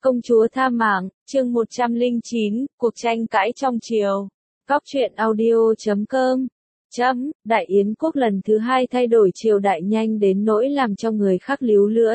Công chúa tha mạng, chương 109, cuộc tranh cãi trong triều. Góc truyện audio.com. Đại Yến quốc lần thứ hai thay đổi triều đại nhanh đến nỗi làm cho người khác líu lưỡi.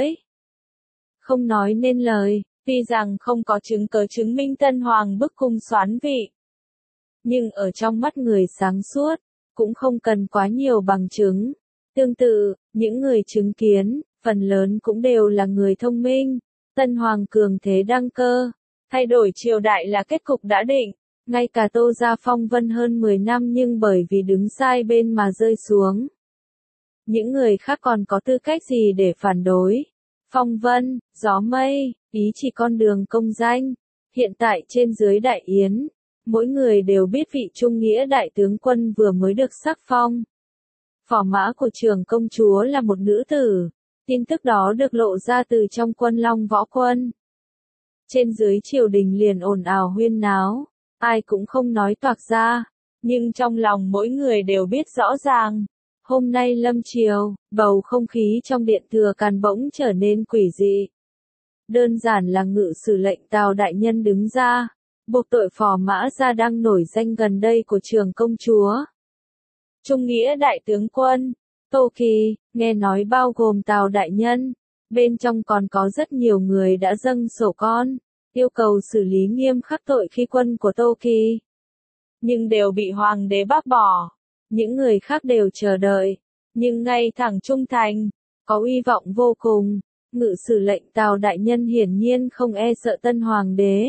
Không nói nên lời, tuy rằng không có chứng cớ chứng minh Tân Hoàng bức cung soán vị. Nhưng ở trong mắt người sáng suốt, cũng không cần quá nhiều bằng chứng. Tương tự, những người chứng kiến, phần lớn cũng đều là người thông minh. Tân Hoàng cường thế đăng cơ, thay đổi triều đại là kết cục đã định, ngay cả Tô gia phong vân hơn 10 năm nhưng bởi vì đứng sai bên mà rơi xuống. Những người khác còn có tư cách gì để phản đối? Phong vân, gió mây, ý chỉ con đường công danh. Hiện tại trên dưới Đại Yến, mỗi người đều biết vị trung nghĩa đại tướng quân vừa mới được sắc phong. Phò mã của Trường công chúa là một nữ tử. Tin tức đó được lộ ra từ trong quân Long Võ Quân. Trên dưới triều đình liền ồn ào huyên náo, ai cũng không nói toạc ra, nhưng trong lòng mỗi người đều biết rõ ràng. Hôm nay lâm triều, bầu không khí trong điện thừa Càn bỗng trở nên quỷ dị. Đơn giản là ngự sử lệnh Tào đại nhân đứng ra, buộc tội phò mã gia đang nổi danh gần đây của Trường công chúa. Trung nghĩa đại tướng quân Tô Kỳ, nghe nói bao gồm Tào đại nhân, bên trong còn có rất nhiều người đã dâng sổ con, yêu cầu xử lý nghiêm khắc tội khi quân của Tô Kỳ. Nhưng đều bị hoàng đế bác bỏ, những người khác đều chờ đợi, nhưng ngay thẳng trung thành, có uy vọng vô cùng, ngự sử lệnh Tào đại nhân hiển nhiên không e sợ tân hoàng đế.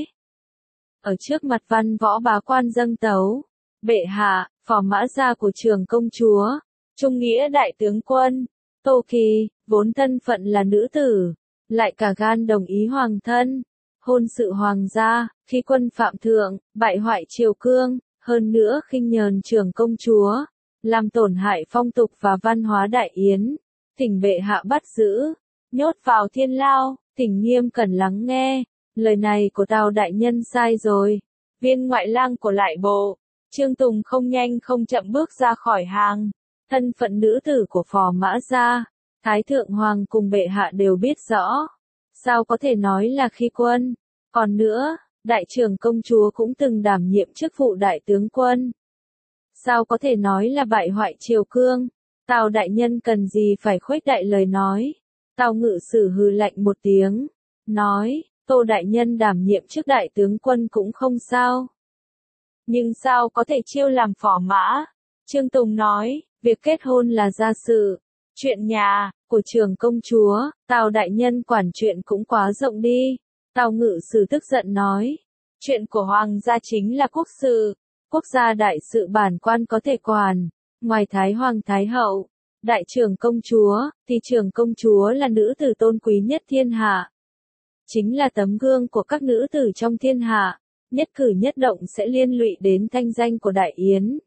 Ở trước mặt văn võ bá quan dâng tấu, bệ hạ, phò mã gia của Trường công chúa, trung nghĩa đại tướng quân, Tô Kỳ, vốn thân phận là nữ tử, lại cả gan đồng ý hoàng thân, hôn sự hoàng gia, khi quân phạm thượng, bại hoại triều cương, hơn nữa khinh nhờn Trường công chúa, làm tổn hại phong tục và văn hóa Đại Yến, thỉnh bệ hạ bắt giữ, nhốt vào thiên lao, thỉnh nghiêm cẩn lắng nghe, lời này của Tào đại nhân sai rồi. Viên ngoại lang của lại bộ, Trương Tùng không nhanh không chậm bước ra khỏi hàng. Thân phận nữ tử của phò mã gia, Thái thượng hoàng cùng bệ hạ đều biết rõ. Sao có thể nói là khi quân? Còn nữa, đại trưởng công chúa cũng từng đảm nhiệm chức vụ đại tướng quân. Sao có thể nói là bại hoại triều cương? Tào đại nhân cần gì phải khuếch đại lời nói? Tào ngự sử hừ lạnh một tiếng, nói, Tô đại nhân đảm nhiệm chức đại tướng quân cũng không sao. Nhưng sao có thể chiêu làm phò mã? Trương Tùng nói, việc kết hôn là gia sự, chuyện nhà của Trường công chúa, Tào đại nhân quản chuyện cũng quá rộng đi. Tào ngự sử tức giận nói, chuyện của hoàng gia chính là quốc sự, quốc gia đại sự bản quan có thể quản, ngoài Thái hoàng thái hậu, đại trưởng công chúa, thì Trường công chúa là nữ tử tôn quý nhất thiên hạ. Chính là tấm gương của các nữ tử trong thiên hạ, nhất cử nhất động sẽ liên lụy đến thanh danh của Đại Yến.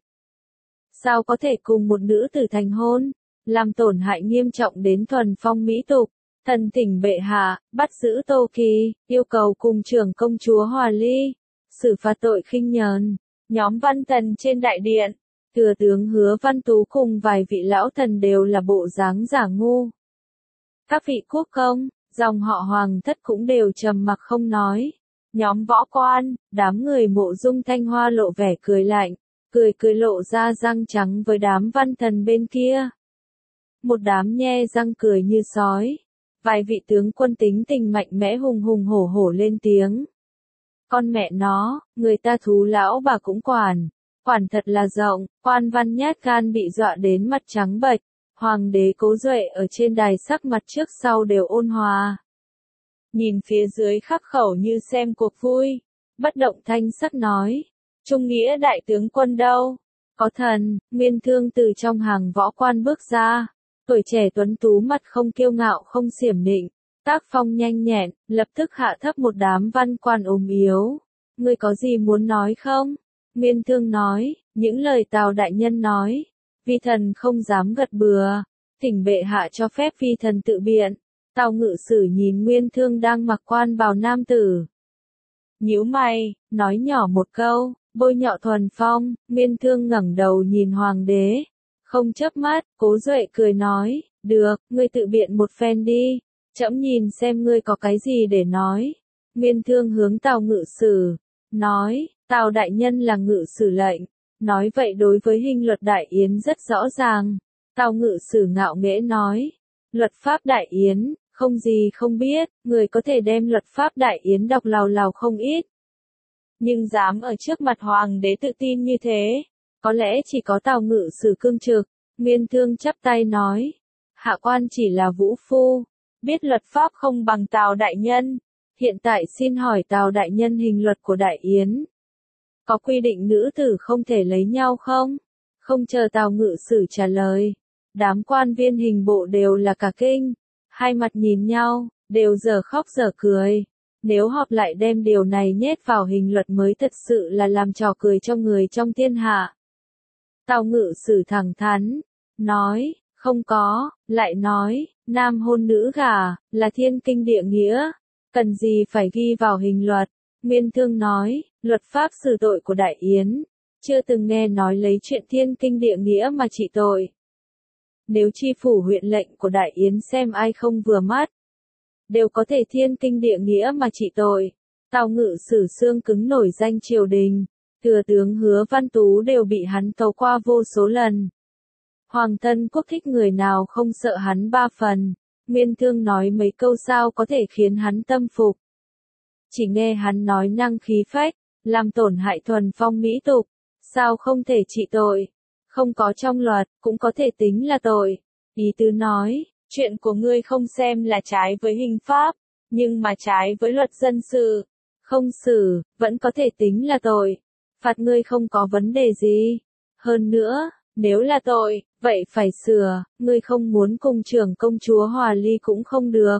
Sao có thể cùng một nữ tử thành hôn, làm tổn hại nghiêm trọng đến thuần phong mỹ tục? Thần thỉnh bệ hạ, bắt giữ Tô Kỳ, yêu cầu cùng Trường công chúa hòa ly, xử phạt tội khinh nhờn. Nhóm văn thần trên đại điện, thừa tướng Hứa Văn Tú cùng vài vị lão thần đều là bộ dáng giả ngu. Các vị quốc công, dòng họ hoàng thất cũng đều trầm mặc không nói. Nhóm võ quan, đám người Mộ Dung Thanh Hoa lộ vẻ cười lạnh, cười lộ ra răng trắng với đám văn thần bên kia. Một đám nhe răng cười như sói. Vài vị tướng quân tính tình mạnh mẽ hùng hùng hổ hổ lên tiếng. Con mẹ nó, người ta thú lão bà cũng quản thật là rộng, quan văn nhát gan bị dọa đến mặt trắng bệch. Hoàng đế Cố Duệ ở trên đài sắc mặt trước sau đều ôn hòa. Nhìn phía dưới khắc khẩu như xem cuộc vui, bất động thanh sắc nói, trung nghĩa đại tướng quân đâu? Có thần, Nguyên Thương từ trong hàng võ quan bước ra, tuổi trẻ tuấn tú mặt không kiêu ngạo không xiểm nịnh, tác phong nhanh nhẹn, lập tức hạ thấp một đám văn quan ốm yếu. Ngươi có gì muốn nói không? Nguyên Thương nói, những lời Tào đại nhân nói, vi thần không dám gật bừa, thỉnh bệ hạ cho phép vi thần tự biện. Tào ngự sử nhìn Nguyên Thương đang mặc quan bào nam tử, nhíu mày, nói nhỏ một câu, bôi nhọ thuần phong. Nguyên Thương ngẩng đầu nhìn hoàng đế, không chớp mắt. Cố Duệ cười nói, được, ngươi tự biện một phen đi, trẫm nhìn xem ngươi có cái gì để nói. Nguyên Thương hướng Tào Ngự Sử, nói, Tào đại nhân là ngự sử lệnh, nói vậy đối với hình luật Đại Yến rất rõ ràng. Tào Ngự Sử ngạo nghễ nói, luật pháp Đại Yến, không gì không biết, người có thể đem luật pháp Đại Yến đọc lào lào không ít. Nhưng dám ở trước mặt hoàng đế tự tin như thế, có lẽ chỉ có Tào Ngự Sử cương trực. Nguyên Thương chắp tay nói, hạ quan chỉ là vũ phu, biết luật pháp không bằng Tào đại nhân. Hiện tại xin hỏi Tào đại nhân hình luật của Đại Yến, có quy định nữ tử không thể lấy nhau không? Không chờ Tào Ngự Sử trả lời, đám quan viên hình bộ đều là cả kinh, hai mặt nhìn nhau, đều dở khóc dở cười. Nếu họp lại đem điều này nhét vào hình luật mới thật sự là làm trò cười cho người trong thiên hạ. Tào Ngự Sử thẳng thắn, nói, không có, lại nói, nam hôn nữ gả, là thiên kinh địa nghĩa, cần gì phải ghi vào hình luật. Nguyên Thương nói, luật pháp xử tội của Đại Yến, chưa từng nghe nói lấy chuyện thiên kinh địa nghĩa mà trị tội. Nếu chi phủ huyện lệnh của Đại Yến xem ai không vừa mắt, đều có thể thiên kinh địa nghĩa mà trị tội. Tào Ngự Sử xương cứng nổi danh triều đình, thừa tướng Hứa Văn Tú đều bị hắn tấu qua vô số lần. Hoàng thân quốc thích người nào không sợ hắn ba phần. Nguyên Thương nói mấy câu sao có thể khiến hắn tâm phục. Chỉ nghe hắn nói năng khí phách, làm tổn hại thuần phong mỹ tục, sao không thể trị tội. Không có trong luật, cũng có thể tính là tội. Ý tứ nói, chuyện của ngươi không xem là trái với hình pháp, nhưng mà trái với luật dân sự, không xử, vẫn có thể tính là tội. Phạt ngươi không có vấn đề gì. Hơn nữa, nếu là tội, vậy phải sửa, ngươi không muốn cùng trưởng công chúa hòa ly cũng không được.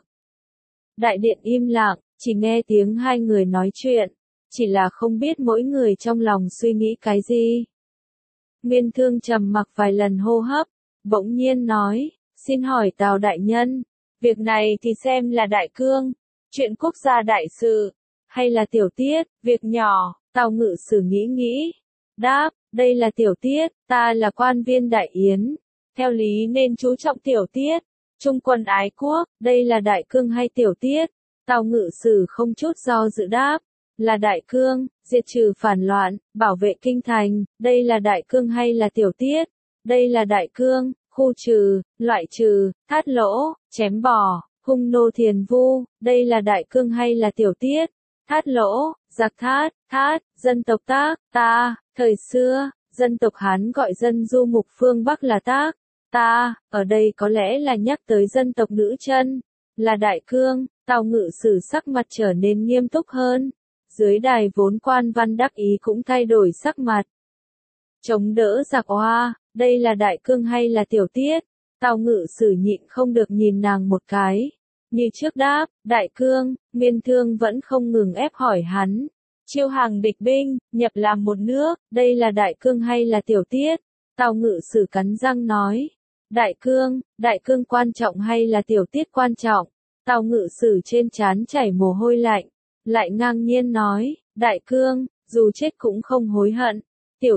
Đại điện im lặng, chỉ nghe tiếng hai người nói chuyện, chỉ là không biết mỗi người trong lòng suy nghĩ cái gì. Nguyên Thương trầm mặc vài lần hô hấp, bỗng nhiên nói, xin hỏi Tào đại nhân, việc này thì xem là đại cương, chuyện quốc gia đại sự, hay là tiểu tiết, việc nhỏ. Tào Ngự Sử nghĩ, đáp, đây là tiểu tiết, ta là quan viên Đại Yến, theo lý nên chú trọng tiểu tiết, trung quân ái quốc, đây là đại cương hay tiểu tiết? Tào Ngự Sử không chút do dự đáp, là đại cương, diệt trừ phản loạn, bảo vệ kinh thành, đây là đại cương hay là tiểu tiết? Đây là đại cương, khu trừ, loại trừ, thát lỗ, chém bỏ, hung nô thiền vu, đây là đại cương hay là tiểu tiết? Thát lỗ, giặc thát, dân tộc Tác, ta, thời xưa, dân tộc Hán gọi dân du mục phương Bắc là Tác, ta, ở đây có lẽ là nhắc tới dân tộc nữ chân, là đại cương. Tào Ngự Sử sắc mặt trở nên nghiêm túc hơn, dưới đài vốn quan văn đắc ý cũng thay đổi sắc mặt. Chống đỡ giặc oa, đây là đại cương hay là tiểu tiết? Tào Ngự Sử nhịn không được nhìn nàng một cái. Như trước đáp, đại cương. Nguyên Thương vẫn không ngừng ép hỏi hắn. Chiêu hàng địch binh, nhập làm một nước, đây là đại cương hay là tiểu tiết? Tào Ngự Sử cắn răng nói, đại cương quan trọng hay là tiểu tiết quan trọng? Tào Ngự Sử trên trán chảy mồ hôi lạnh, lại ngang nhiên nói, đại cương, dù chết cũng không hối hận. Tiểu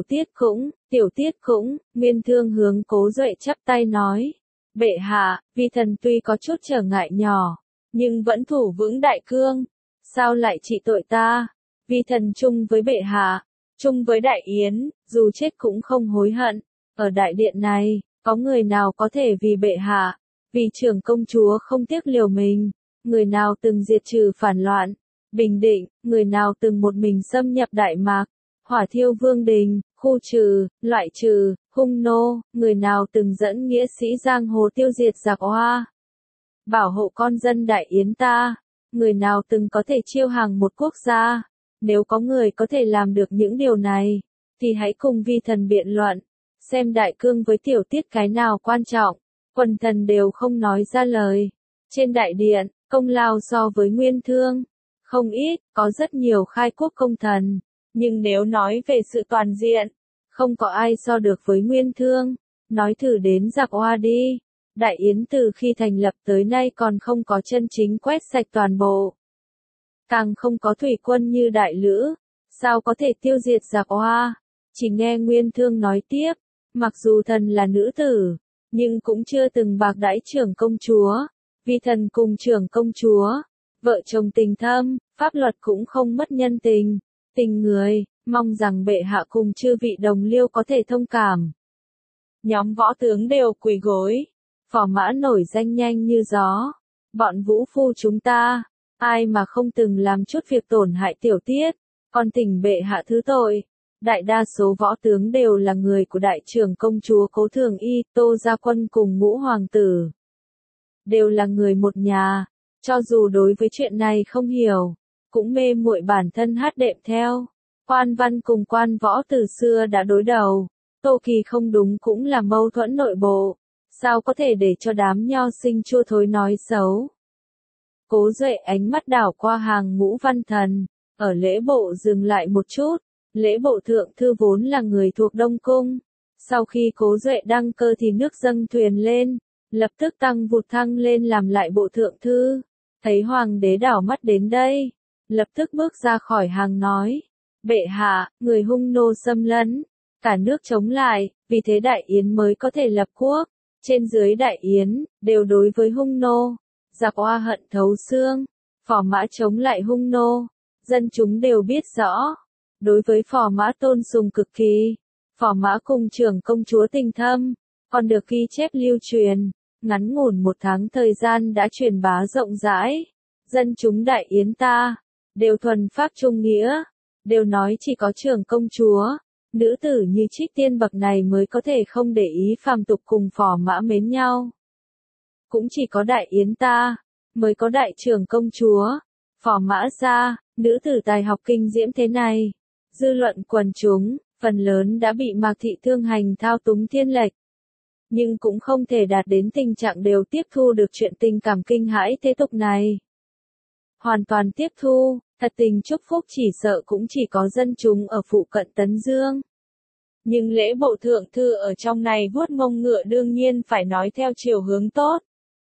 tiết cũng. Nguyên Thương hướng Cố Duệ chắp tay nói, bệ hạ, vi thần tuy có chút trở ngại nhỏ, nhưng vẫn thủ vững đại cương, sao lại trị tội ta? Vi thần chung với bệ hạ, chung với Đại Yến, dù chết cũng không hối hận. Ở đại điện này, có người nào có thể vì bệ hạ, vì trưởng công chúa không tiếc liều mình? Người nào từng diệt trừ phản loạn, Bình Định, người nào từng một mình xâm nhập Đại Mạc, hỏa thiêu Vương Đình, khu trừ, loại trừ, hung nô, người nào từng dẫn nghĩa sĩ giang hồ tiêu diệt giặc oa, bảo hộ con dân Đại Yến ta? Người nào từng có thể chiêu hàng một quốc gia? Nếu có người có thể làm được những điều này, thì hãy cùng vi thần biện luận, xem đại cương với tiểu tiết cái nào quan trọng. Quần thần đều không nói ra lời. Trên đại điện, công lao so với Nguyên Thương không ít, có rất nhiều khai quốc công thần, nhưng nếu nói về sự toàn diện, không có ai so được với Nguyên Thương. Nói thử đến giặc oa đi, Đại Yến từ khi thành lập tới nay còn không có chân chính quét sạch toàn bộ, càng không có thủy quân như Đại Lữ, sao có thể tiêu diệt giặc oa? Chỉ nghe Nguyên Thương nói tiếp, mặc dù thần là nữ tử, nhưng cũng chưa từng bạc đãi trưởng công chúa, vì thần cùng trưởng công chúa, vợ chồng tình thâm, pháp luật cũng không mất nhân tình, tình người, mong rằng bệ hạ cùng chư vị đồng liêu có thể thông cảm. Nhóm võ tướng đều quỳ gối, phò mã nổi danh nhanh như gió, bọn vũ phu chúng ta, ai mà không từng làm chút việc tổn hại tiểu tiết, còn thỉnh bệ hạ thứ tội. Đại đa số võ tướng đều là người của đại trưởng công chúa Cố Thường Y, Tô Gia Quân cùng Ngũ Hoàng tử. Đều là người một nhà, cho dù đối với chuyện này không hiểu, cũng mê muội bản thân hát đệm theo. Quan văn cùng quan võ từ xưa đã đối đầu, Tô Kỳ không đúng cũng là mâu thuẫn nội bộ, sao có thể để cho đám nho sinh chua thối nói xấu. Cố Duệ ánh mắt đảo qua hàng ngũ văn thần, ở lễ bộ dừng lại một chút. Lễ bộ thượng thư vốn là người thuộc Đông Cung. Sau khi Cố Duệ đăng cơ thì nước dâng thuyền lên, lập tức tăng vụt thăng lên làm lại bộ thượng thư. Thấy hoàng đế đảo mắt đến đây, lập tức bước ra khỏi hàng nói, bệ hạ, người hung nô xâm lấn, cả nước chống lại, vì thế Đại Yến mới có thể lập quốc. Trên dưới Đại Yến, đều đối với hung nô, giặc oa hận thấu xương, phò mã chống lại hung nô, dân chúng đều biết rõ. Đối với phò mã tôn sùng cực kỳ, phò mã cùng trưởng công chúa tình thâm, còn được ghi chép lưu truyền, ngắn ngủn 1 tháng thời gian đã truyền bá rộng rãi. Dân chúng Đại Yến ta, đều thuần phác trung nghĩa, đều nói chỉ có trưởng công chúa, nữ tử như Trích Tiên bậc này mới có thể không để ý phàm tục cùng phò mã mến nhau. Cũng chỉ có Đại Yến ta, mới có đại trưởng công chúa, phò mã gia, nữ tử tài học kinh diễm thế này. Dư luận quần chúng, phần lớn đã bị Mạc Thị Thương hành thao túng thiên lệch. Nhưng cũng không thể đạt đến tình trạng đều tiếp thu được chuyện tình cảm kinh hãi thế tục này. Hoàn toàn tiếp thu, thật tình chúc phúc chỉ sợ cũng chỉ có dân chúng ở phụ cận Tấn Dương. Nhưng lễ bộ thượng thư ở trong này vuốt mông ngựa đương nhiên phải nói theo chiều hướng tốt.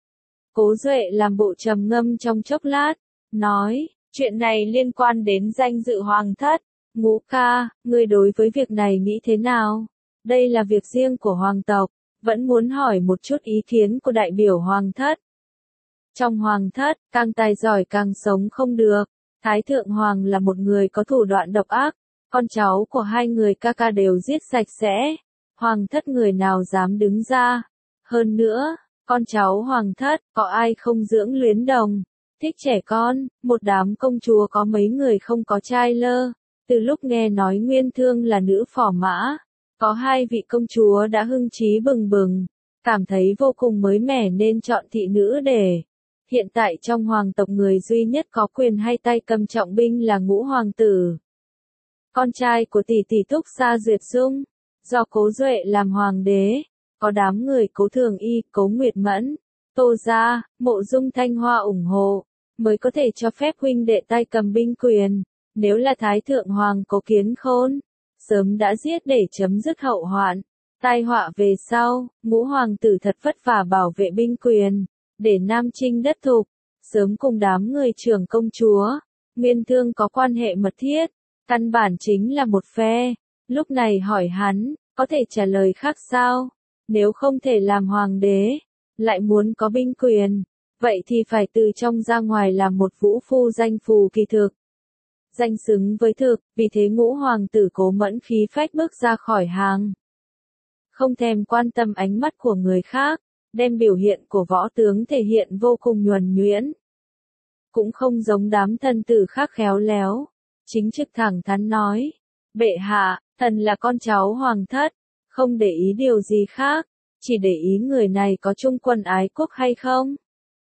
Cố Duệ làm bộ trầm ngâm trong chốc lát, nói, chuyện này liên quan đến danh dự hoàng thất. Ngũ ca, ngươi đối với việc này nghĩ thế nào? Đây là việc riêng của hoàng tộc, vẫn muốn hỏi một chút ý kiến của đại biểu hoàng thất. Trong hoàng thất, càng tài giỏi càng sống không được. Thái thượng hoàng là một người có thủ đoạn độc ác, con cháu của hai người ca ca đều giết sạch sẽ. Hoàng thất người nào dám đứng ra? Hơn nữa, con cháu hoàng thất, có ai không dưỡng luyến đồng, thích trẻ con, một đám công chúa có mấy người không có trai lơ. Từ lúc nghe nói Nguyên Thương là nữ phò mã, có 2 vị công chúa đã hưng trí bừng bừng, cảm thấy vô cùng mới mẻ nên chọn thị nữ để. Hiện tại trong hoàng tộc người duy nhất có quyền hay tay cầm trọng binh là Ngũ Hoàng tử. Con trai của tỷ tỷ Túc Sa Duyệt Dung, do Cố Duệ làm hoàng đế, có đám người Cố Thường Y, Cố Nguyệt Mẫn, Tô Gia, Mộ Dung Thanh Hoa ủng hộ, mới có thể cho phép huynh đệ tay cầm binh quyền. Nếu là Thái Thượng Hoàng Cố Kiến Khôn, sớm đã giết để chấm dứt hậu hoạn. Tai họa về sau, Ngũ Hoàng tử thật vất vả bảo vệ binh quyền, để Nam chinh đất thục, sớm cùng đám người trưởng công chúa, Nguyên Thương có quan hệ mật thiết, căn bản chính là một phe. Lúc này hỏi hắn, có thể trả lời khác sao? Nếu không thể làm hoàng đế, lại muốn có binh quyền, vậy thì phải từ trong ra ngoài làm một vũ phu danh phù kỳ thực. Danh xứng với thực, vì thế Ngũ Hoàng tử Cố Mẫn khí phách bước ra khỏi hàng. Không thèm quan tâm ánh mắt của người khác, đem biểu hiện của võ tướng thể hiện vô cùng nhuần nhuyễn. Cũng không giống đám thần tử khác khéo léo, chính trực thẳng thắn nói, bệ hạ, thần là con cháu hoàng thất, không để ý điều gì khác, chỉ để ý người này có trung quân ái quốc hay không.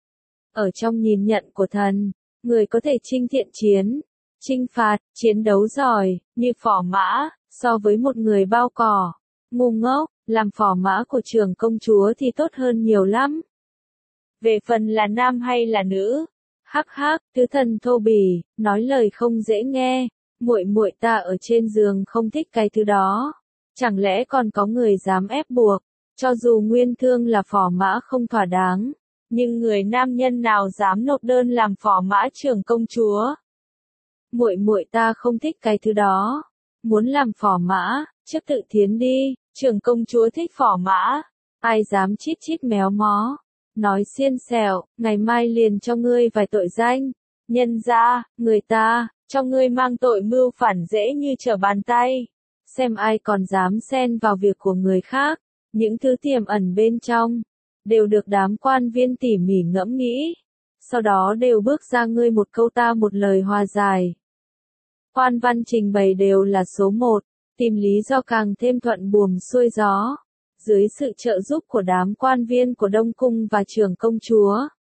Ở trong nhìn nhận của thần, người có thể chinh thiện chiến, chinh phạt, chiến đấu giỏi, như phò mã, so với một người bao cỏ, ngu ngốc, làm phò mã của trưởng công chúa thì tốt hơn nhiều lắm. Về phần là nam hay là nữ, hắc hắc, tứ thần thô bỉ, nói lời không dễ nghe, muội muội ta ở trên giường không thích cái thứ đó. Chẳng lẽ còn có người dám ép buộc, cho dù Nguyên Thương là phò mã không thỏa đáng, nhưng người nam nhân nào dám nộp đơn làm phò mã trưởng công chúa? Muội muội ta không thích cái thứ đó, muốn làm phò mã, trước tự thiến đi, trưởng công chúa thích phò mã, ai dám chít chít méo mó, nói xiên xẻo, ngày mai liền cho ngươi vài tội danh. Nhân ra, người ta, cho ngươi mang tội mưu phản dễ như trở bàn tay. Xem ai còn dám xen vào việc của người khác, những thứ tiềm ẩn bên trong, đều được đám quan viên tỉ mỉ ngẫm nghĩ. Sau đó đều bước ra ngươi một câu ta một lời hòa giải. Quan văn trình bày đều là số một, tìm lý do càng thêm thuận buồm xuôi gió. Dưới sự trợ giúp của đám quan viên của Đông Cung và trưởng công chúa.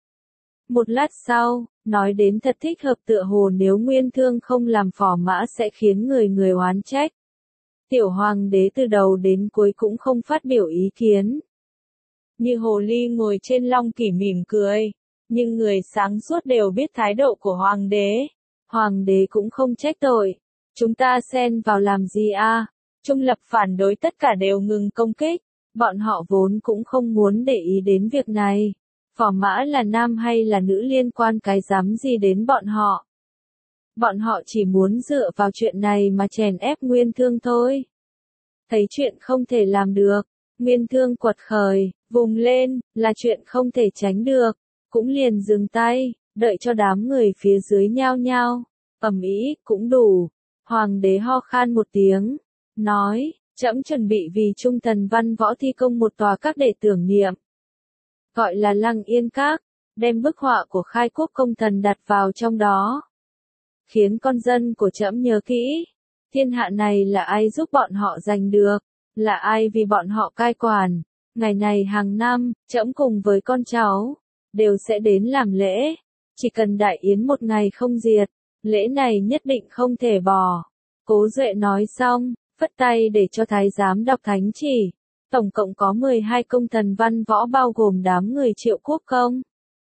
Một lát sau, nói đến thật thích hợp tựa hồ nếu Nguyên Thương không làm phò mã sẽ khiến người người oán trách. Tiểu hoàng đế từ đầu đến cuối cũng không phát biểu ý kiến. Như hồ ly ngồi trên long kỷ mỉm cười, nhưng người sáng suốt đều biết thái độ của hoàng đế. Hoàng đế cũng không trách tội. Chúng ta xen vào làm gì a? Trung lập phản đối tất cả đều ngừng công kích. Bọn họ vốn cũng không muốn để ý đến việc này. Phò mã là nam hay là nữ liên quan cái dám gì đến bọn họ. Bọn họ chỉ muốn dựa vào chuyện này mà chèn ép Nguyên Thương thôi. Thấy chuyện không thể làm được, Nguyên Thương quật khởi, vùng lên, là chuyện không thể tránh được, cũng liền dừng tay, đợi cho đám người phía dưới nhao nhao, ầm ĩ, cũng đủ. Hoàng đế ho khan một tiếng, nói, trẫm chuẩn bị vì Trung Thần Văn Võ thi công một tòa các để tưởng niệm. Gọi là Lăng Yên Các, đem bức họa của khai quốc công thần đặt vào trong đó. Khiến con dân của trẫm nhớ kỹ, thiên hạ này là ai giúp bọn họ giành được, là ai vì bọn họ cai quản. Ngày này hàng năm, trẫm cùng với con cháu, đều sẽ đến làm lễ. Chỉ cần đại yến một ngày không diệt, lễ này nhất định không thể bỏ. Cố Duệ nói xong, phất tay để cho thái giám đọc thánh chỉ. Tổng cộng có 12 công thần văn võ bao gồm đám người Triệu Quốc Công,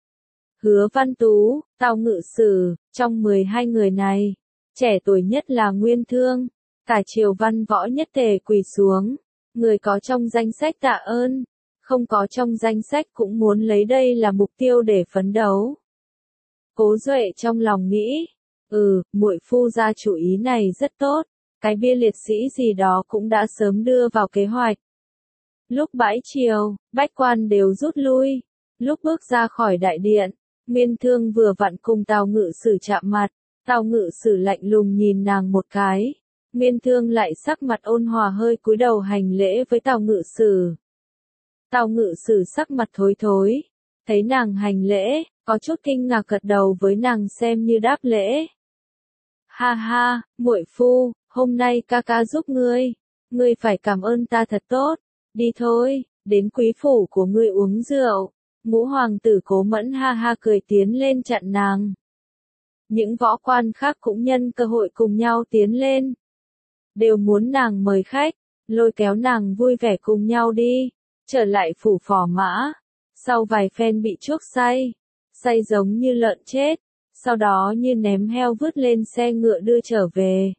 Hứa Văn Tú, Tào Ngự Sử. Trong 12 người này, trẻ tuổi nhất là Nguyên Thương. Cả triều văn võ nhất tề quỳ xuống. Người có trong danh sách tạ ơn, không có trong danh sách cũng muốn lấy đây là mục tiêu để phấn đấu. Cố Duệ trong lòng nghĩ, muội phu ra chủ ý này rất tốt, cái bia liệt sĩ gì đó cũng đã sớm đưa vào kế hoạch. Lúc bãi triều, bách quan đều rút lui. Lúc bước ra khỏi đại điện, Nguyên Thương vừa vặn cùng Tào Ngự Sử chạm mặt. Tào Ngự Sử lạnh lùng nhìn nàng một cái. Nguyên Thương lại sắc mặt ôn hòa hơi cúi đầu hành lễ với Tào Ngự Sử. Tào Ngự Sử sắc mặt thối thối, thấy nàng hành lễ, có chút kinh ngạc gật đầu với nàng xem như đáp lễ. Ha ha, muội phu, hôm nay ca ca giúp ngươi phải cảm ơn ta thật tốt. Đi thôi, đến quý phủ của ngươi uống rượu. Ngũ hoàng tử Cố Mẫn ha ha cười tiến lên chặn nàng. Những võ quan khác cũng nhân cơ hội cùng nhau tiến lên. Đều muốn nàng mời khách, lôi kéo nàng vui vẻ cùng nhau đi. Trở lại phủ phò mã. Sau vài phen bị chuốc say giống như lợn chết. Sau đó như ném heo vứt lên xe ngựa đưa trở về.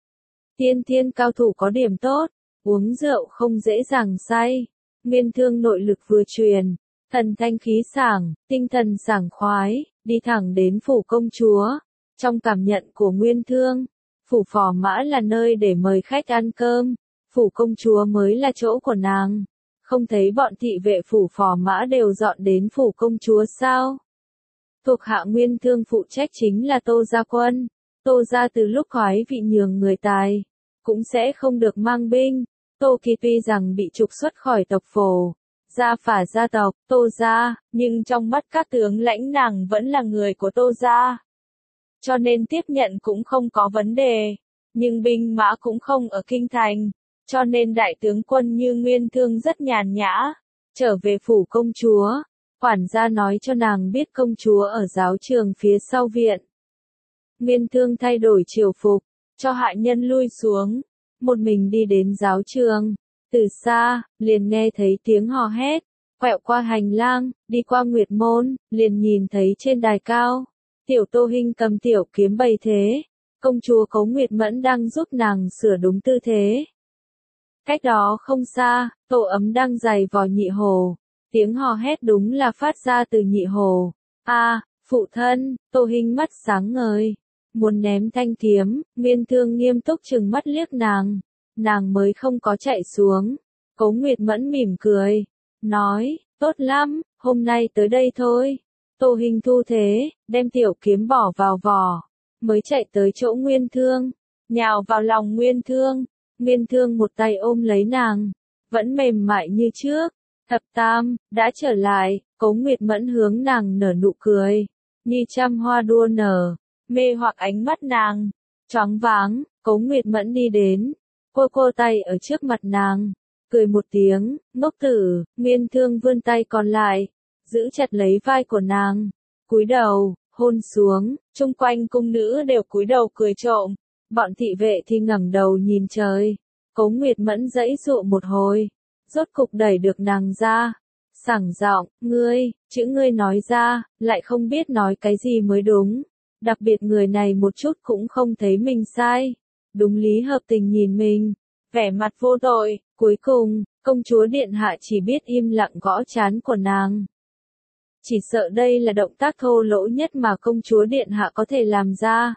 Tiên thiên cao thủ có điểm tốt. Uống rượu không dễ dàng say. Nguyên Thương nội lực vừa truyền, thần thanh khí sảng, tinh thần sảng khoái, đi thẳng đến phủ công chúa. Trong cảm nhận của Nguyên Thương, phủ phò mã là nơi để mời khách ăn cơm, phủ công chúa mới là chỗ của nàng. Không thấy bọn thị vệ phủ phò mã đều dọn đến phủ công chúa sao? Thuộc hạ Nguyên Thương phụ trách chính là Tô Gia Quân. Tô Gia từ lúc khoái vị nhường người tài, cũng sẽ không được mang binh. Tô Kỳ tuy rằng bị trục xuất khỏi tộc Phổ, gia phả gia tộc, Tô Gia, nhưng trong mắt các tướng lãnh nàng vẫn là người của Tô Gia. Cho nên tiếp nhận cũng không có vấn đề, nhưng binh mã cũng không ở kinh thành, cho nên đại tướng quân như Nguyên Thương rất nhàn nhã. Trở về phủ công chúa, quản gia nói cho nàng biết công chúa ở giáo trường phía sau viện. Nguyên Thương thay đổi triều phục, cho hạ nhân lui xuống. Một mình đi đến giáo trường, từ xa, liền nghe thấy tiếng hò hét, quẹo qua hành lang, đi qua Nguyệt Môn, liền nhìn thấy trên đài cao, tiểu Tô Hinh cầm tiểu kiếm bày thế, công chúa Cố Nguyệt Mẫn đang giúp nàng sửa đúng tư thế. Cách đó không xa, Tô Ấm đang giày vò Nhị Hồ, tiếng hò hét đúng là phát ra từ Nhị Hồ. Phụ thân, Tô Hinh mắt sáng ngời. Muốn ném thanh kiếm, Nguyên Thương nghiêm túc trừng mắt liếc nàng mới không có chạy xuống. Cố Nguyệt Mẫn mỉm cười, nói, tốt lắm, hôm nay tới đây thôi. Tô Hinh thu thế, đem tiểu kiếm bỏ vào vỏ, mới chạy tới chỗ Nguyên Thương, nhào vào lòng Nguyên Thương. Nguyên Thương một tay ôm lấy nàng, vẫn mềm mại như trước. Thập Tam, đã trở lại, Cố Nguyệt Mẫn hướng nàng nở nụ cười, như trăm hoa đua nở, mê hoặc ánh mắt nàng. Choáng váng, Cố Nguyệt Mẫn đi đến, cô tay ở trước mặt nàng, cười một tiếng, ngốc tử. Nguyên Thương vươn tay còn lại, giữ chặt lấy vai của nàng, cúi đầu, hôn xuống. Chung quanh cung nữ đều cúi đầu cười trộm, bọn thị vệ thì ngẩng đầu nhìn trời. Cố Nguyệt Mẫn giãy dụa một hồi, rốt cục đẩy được nàng ra, sảng giọng, chữ ngươi nói ra, lại không biết nói cái gì mới đúng. Đặc biệt người này một chút cũng không thấy mình sai, đúng lý hợp tình nhìn mình, vẻ mặt vô tội. Cuối cùng, công chúa điện hạ chỉ biết im lặng gõ trán của nàng. Chỉ sợ đây là động tác thô lỗ nhất mà công chúa điện hạ có thể làm ra.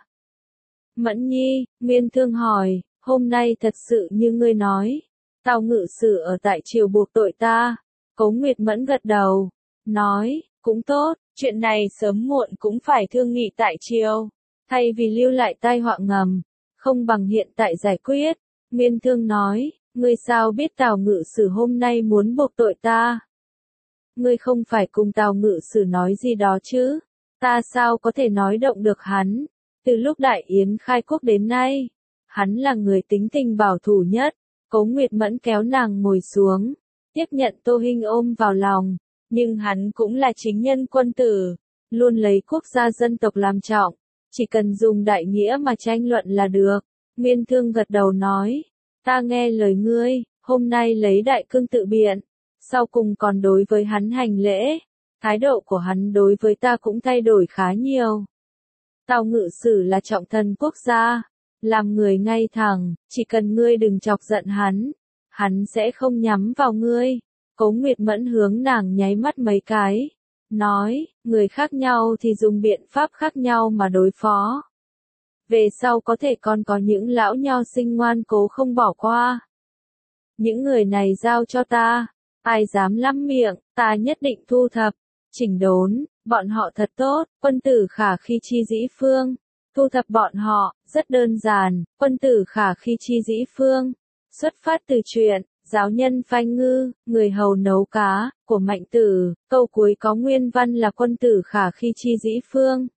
Mẫn nhi, Nguyên Thương hỏi, hôm nay thật sự như ngươi nói, Tào ngự sử ở tại triều buộc tội ta. Cố Nguyệt Mẫn gật đầu, nói, cũng tốt, chuyện này sớm muộn cũng phải thương nghị tại triều, thay vì lưu lại tai họa ngầm, không bằng hiện tại giải quyết. Nguyên Thương nói, ngươi sao biết Tào ngự sử hôm nay muốn buộc tội ta? Ngươi không phải cùng Tào ngự sử nói gì đó chứ? Ta sao có thể nói động được hắn? Từ lúc Đại Yến khai quốc đến nay, hắn là người tính tình bảo thủ nhất. Cố Nguyệt Mẫn kéo nàng ngồi xuống, tiếp nhận Tô Hinh ôm vào lòng, nhưng hắn cũng là chính nhân quân tử, luôn lấy quốc gia dân tộc làm trọng, chỉ cần dùng đại nghĩa mà tranh luận là được. Nguyên Thương gật đầu nói, ta nghe lời ngươi, hôm nay lấy đại cương tự biện, sau cùng còn đối với hắn hành lễ, thái độ của hắn đối với ta cũng thay đổi khá nhiều. Tào ngự sử là trọng thần quốc gia, làm người ngay thẳng, chỉ cần ngươi đừng chọc giận hắn sẽ không nhắm vào ngươi. Cố Nguyệt Mẫn hướng nàng nháy mắt mấy cái, nói, người khác nhau thì dùng biện pháp khác nhau mà đối phó. Về sau có thể còn có những lão nho sinh ngoan cố không bỏ qua. Những người này giao cho ta, ai dám lắm miệng, ta nhất định thu thập, chỉnh đốn, bọn họ thật tốt, quân tử khả khi chi dĩ phương. Thu thập bọn họ, rất đơn giản, quân tử khả khi chi dĩ phương. Xuất phát từ chuyện, giáo nhân phanh ngư, người hầu nấu cá, của Mạnh Tử, câu cuối có nguyên văn là quân tử khả khi chi dĩ phương.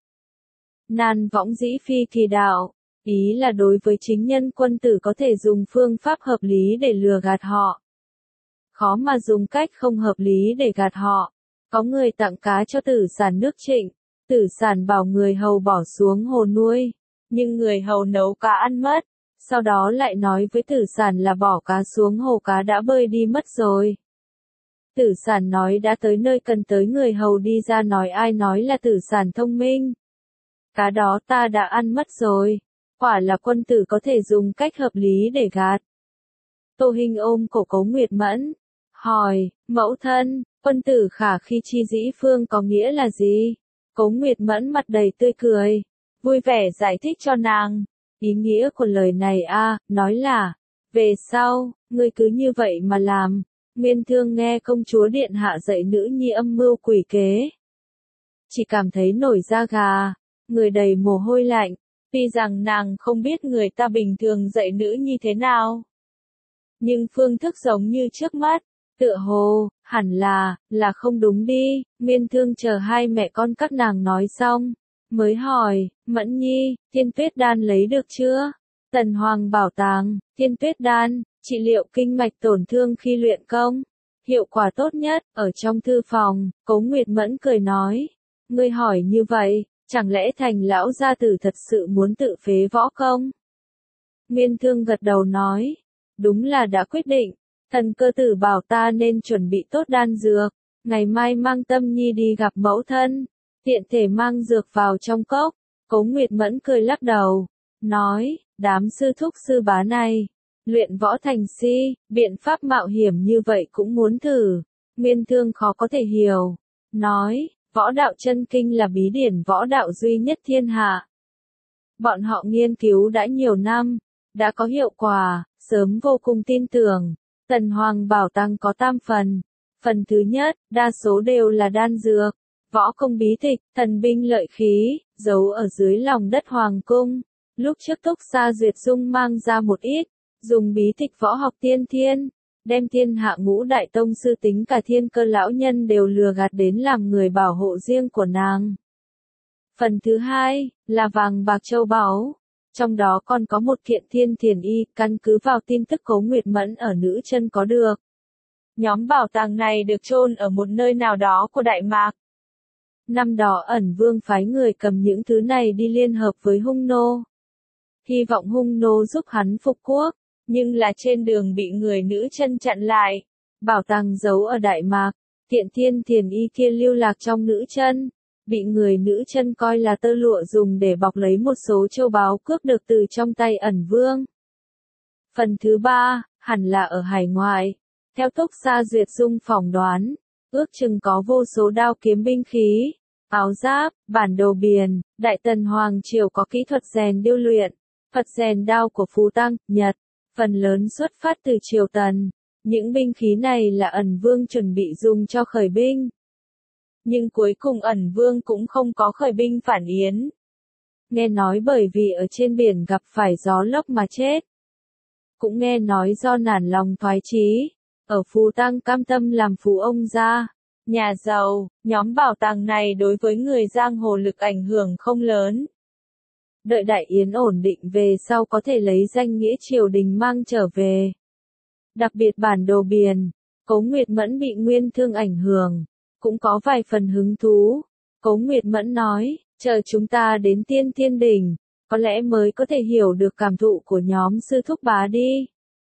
Nan võng dĩ phi kỳ đạo, ý là đối với chính nhân quân tử có thể dùng phương pháp hợp lý để lừa gạt họ. Khó mà dùng cách không hợp lý để gạt họ. Có người tặng cá cho Tử Sản nước Trịnh, Tử Sản bảo người hầu bỏ xuống hồ nuôi, nhưng người hầu nấu cá ăn mất, sau đó lại nói với Tử Sản là bỏ cá xuống hồ cá đã bơi đi mất rồi. Tử Sản nói đã tới nơi cần tới, người hầu đi ra nói ai nói là Tử Sản thông minh. Cá đó ta đã ăn mất rồi, quả là quân tử có thể dùng cách hợp lý để gạt. Tô Hinh ôm cổ Cố Nguyệt Mẫn, hỏi, mẫu thân, quân tử khả khi chi dĩ phương có nghĩa là gì? Cố Nguyệt Mẫn mặt đầy tươi cười, vui vẻ giải thích cho nàng. Ý nghĩa của lời này nói là, về sau, ngươi cứ như vậy mà làm. Nguyên Thương nghe công chúa điện hạ dạy nữ nhi âm mưu quỷ kế, chỉ cảm thấy nổi da gà, người đầy mồ hôi lạnh. Tuy rằng nàng không biết người ta bình thường dạy nữ nhi thế nào, nhưng phương thức giống như trước mắt, tựa hồ, hẳn là không đúng đi. Nguyên Thương chờ hai mẹ con các nàng nói xong, mới hỏi, Mẫn nhi, Thiên Tuyết Đan lấy được chưa? Tần Hoàng bảo tàng, Thiên Tuyết Đan, trị liệu kinh mạch tổn thương khi luyện công, hiệu quả tốt nhất, ở trong thư phòng. Cố Nguyệt Mẫn cười nói, ngươi hỏi như vậy, chẳng lẽ Thành lão gia tử thật sự muốn tự phế võ công? Nguyên Thương gật đầu nói, đúng là đã quyết định, thần cơ tử bảo ta nên chuẩn bị tốt đan dược, ngày mai mang Tâm Nhi đi gặp mẫu thân, tiện thể mang dược vào trong cốc. Cố Nguyệt Mẫn cười lắc đầu, nói, đám sư thúc sư bá này, luyện võ thành si, biện pháp mạo hiểm như vậy cũng muốn thử. Nguyên Thương khó có thể hiểu, nói, võ đạo chân kinh là bí điển võ đạo duy nhất thiên hạ. Bọn họ nghiên cứu đã nhiều năm, đã có hiệu quả, sớm vô cùng tin tưởng. Tần Hoàng bảo tàng có tam phần. Phần thứ nhất, đa số đều là đan dược. võ công bí tịch, thần binh lợi khí, giấu ở dưới lòng đất hoàng cung. Lúc trước Túc Sa Duyệt Dung mang ra một ít, dùng bí tịch võ học tiên thiên, đem thiên hạ ngũ đại tông sư tính cả Thiên Cơ lão nhân đều lừa gạt đến làm người bảo hộ riêng của nàng. Phần thứ hai, là vàng bạc châu báu. Trong đó còn có một kiện thiên thiền y, căn cứ vào tin tức Cố Nguyệt Mẫn ở Nữ Chân có được. Nhóm bảo tàng này được chôn ở một nơi nào đó của Đại Mạc. Năm đó Ẩn Vương phái người cầm những thứ này đi liên hợp với Hung Nô. Hy vọng Hung Nô giúp hắn phục quốc, nhưng là trên đường bị người Nữ Chân chặn lại. Bảo tàng giấu ở Đại Mạc, kiện thiên thiền y kia lưu lạc trong Nữ Chân, bị người Nữ Chân coi là tơ lụa dùng để bọc lấy một số châu báu cướp được từ trong tay Ẩn Vương. Phần thứ ba, hẳn là ở hải ngoại. Theo Túc Sa Duyệt Dung phỏng đoán, ước chừng có vô số đao kiếm binh khí, áo giáp, bản đồ biển. Đại Tần Hoàng Triều có kỹ thuật rèn điêu luyện, Phật rèn đao của Phù Tăng, Nhật, phần lớn xuất phát từ Triều Tần. Những binh khí này là Ẩn Vương chuẩn bị dùng cho khởi binh. Nhưng cuối cùng Ẩn Vương cũng không có khởi binh phản Yến. Nghe nói bởi vì ở trên biển gặp phải gió lốc mà chết. Cũng nghe nói do nản lòng thoái chí, ở Phù Tăng cam tâm làm phú ông gia, nhà giàu. Nhóm bảo tàng này đối với người giang hồ lực ảnh hưởng không lớn. Đợi Đại Yến ổn định về sau có thể lấy danh nghĩa triều đình mang trở về. Đặc biệt bản đồ biển, Cố Nguyệt Mẫn bị Nguyên Thương ảnh hưởng, cũng có vài phần hứng thú. Cố Nguyệt Mẫn nói, chờ chúng ta đến Tiên Thiên Đỉnh, có lẽ mới có thể hiểu được cảm thụ của nhóm sư thúc bá đi.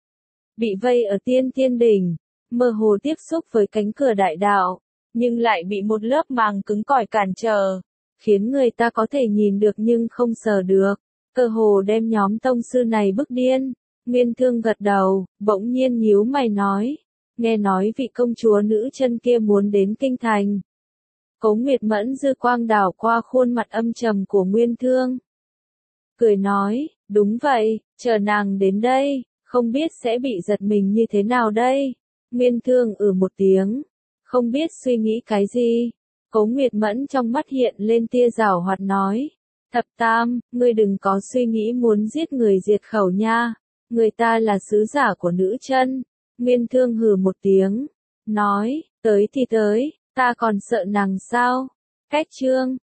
Bị vây ở Tiên Thiên Đỉnh, mơ hồ tiếp xúc với cánh cửa đại đạo, nhưng lại bị một lớp màng cứng cỏi cản trở, khiến người ta có thể nhìn được nhưng không sờ được, cơ hồ đem nhóm tông sư này bức điên. Nguyên Thương gật đầu, bỗng nhiên nhíu mày nói, nghe nói vị công chúa Nữ Chân kia muốn đến kinh thành. Cố Nguyệt Mẫn dư quang đảo qua khuôn mặt âm trầm của Nguyên Thương, cười nói, đúng vậy, chờ nàng đến đây, không biết sẽ bị giật mình như thế nào đây. Nguyên Thương một tiếng, không biết suy nghĩ cái gì. Cố Nguyệt Mẫn trong mắt hiện lên tia giảo hoạt nói, Thập Tam, ngươi đừng có suy nghĩ muốn giết người diệt khẩu nha, người ta là sứ giả của Nữ Chân. Nguyên Thương hừ một tiếng, nói, tới thì tới, ta còn sợ nàng sao? Cách chương